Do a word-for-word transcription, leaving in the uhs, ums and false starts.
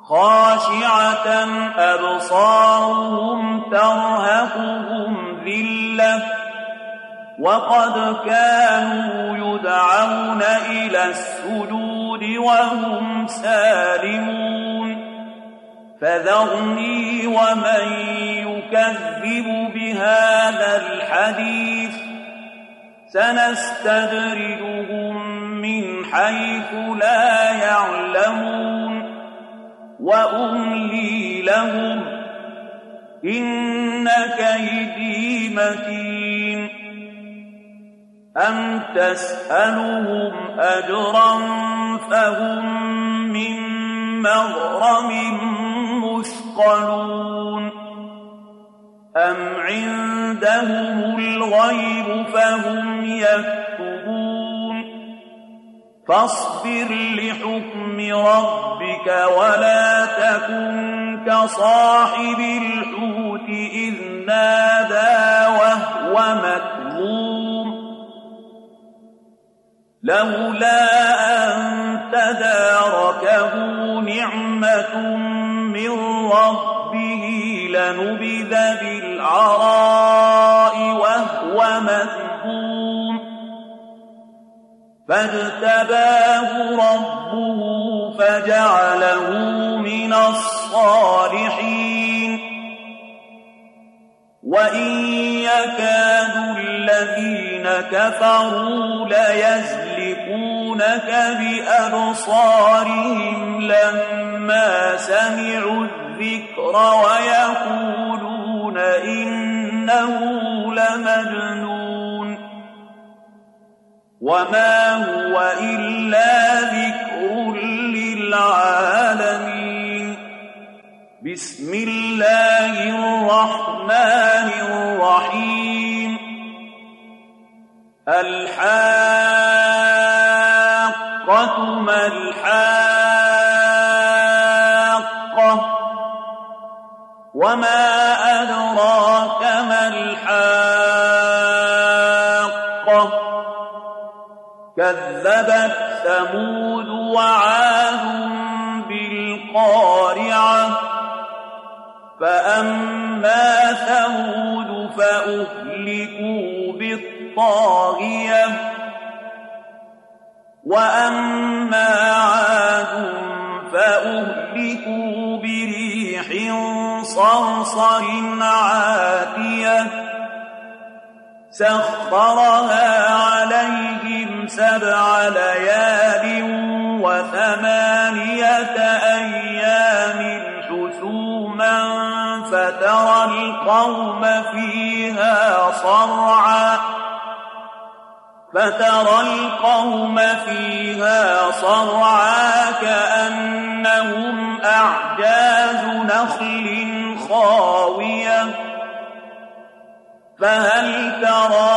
خاشعة أبصارهم ترهقهم ذلة وقد كانوا يدعون إلى السجود وهم سالمون فذرني ومن يكذب بهذا الحديث سنستدرجهم من حيث لا يعلمون وأملي لهم إن كيدي متين أم تسألهم أجرا فهم من مغرم مثقلون أم عندهم الغيب فهم يكتبون فاصبر لحكم ربك ولا تكن كصاحب الحوت إذ نادى وهو مكظوم لولا أن تداركه نعمة من ربه لنبذ بالعراء وهو مذموم فاجتباه ربه فجعله من الصالحين وإن يكاد الذين كفروا ليزلقونك بأبصارهم لما سمعوا الذكر ويقولون إنه لمجنون وما هو إلا ذكر للعالمين بسم الله الرحمن الرحيم الحاقة ما الحاقة وما أدراك ما الحاقة كذبت ثمود وعاد بالقارعة فأما ثمود فأهلكوا بالطاغية وأما عاد فأهلكوا بريح صرصر عاتية سخرها عليهم سبع ليال وثمانية أيام حسوما فترى القوم فيها صرعا فترى القوم فيها صرعا كأنهم أعجاز نخل خاوية فهل ترى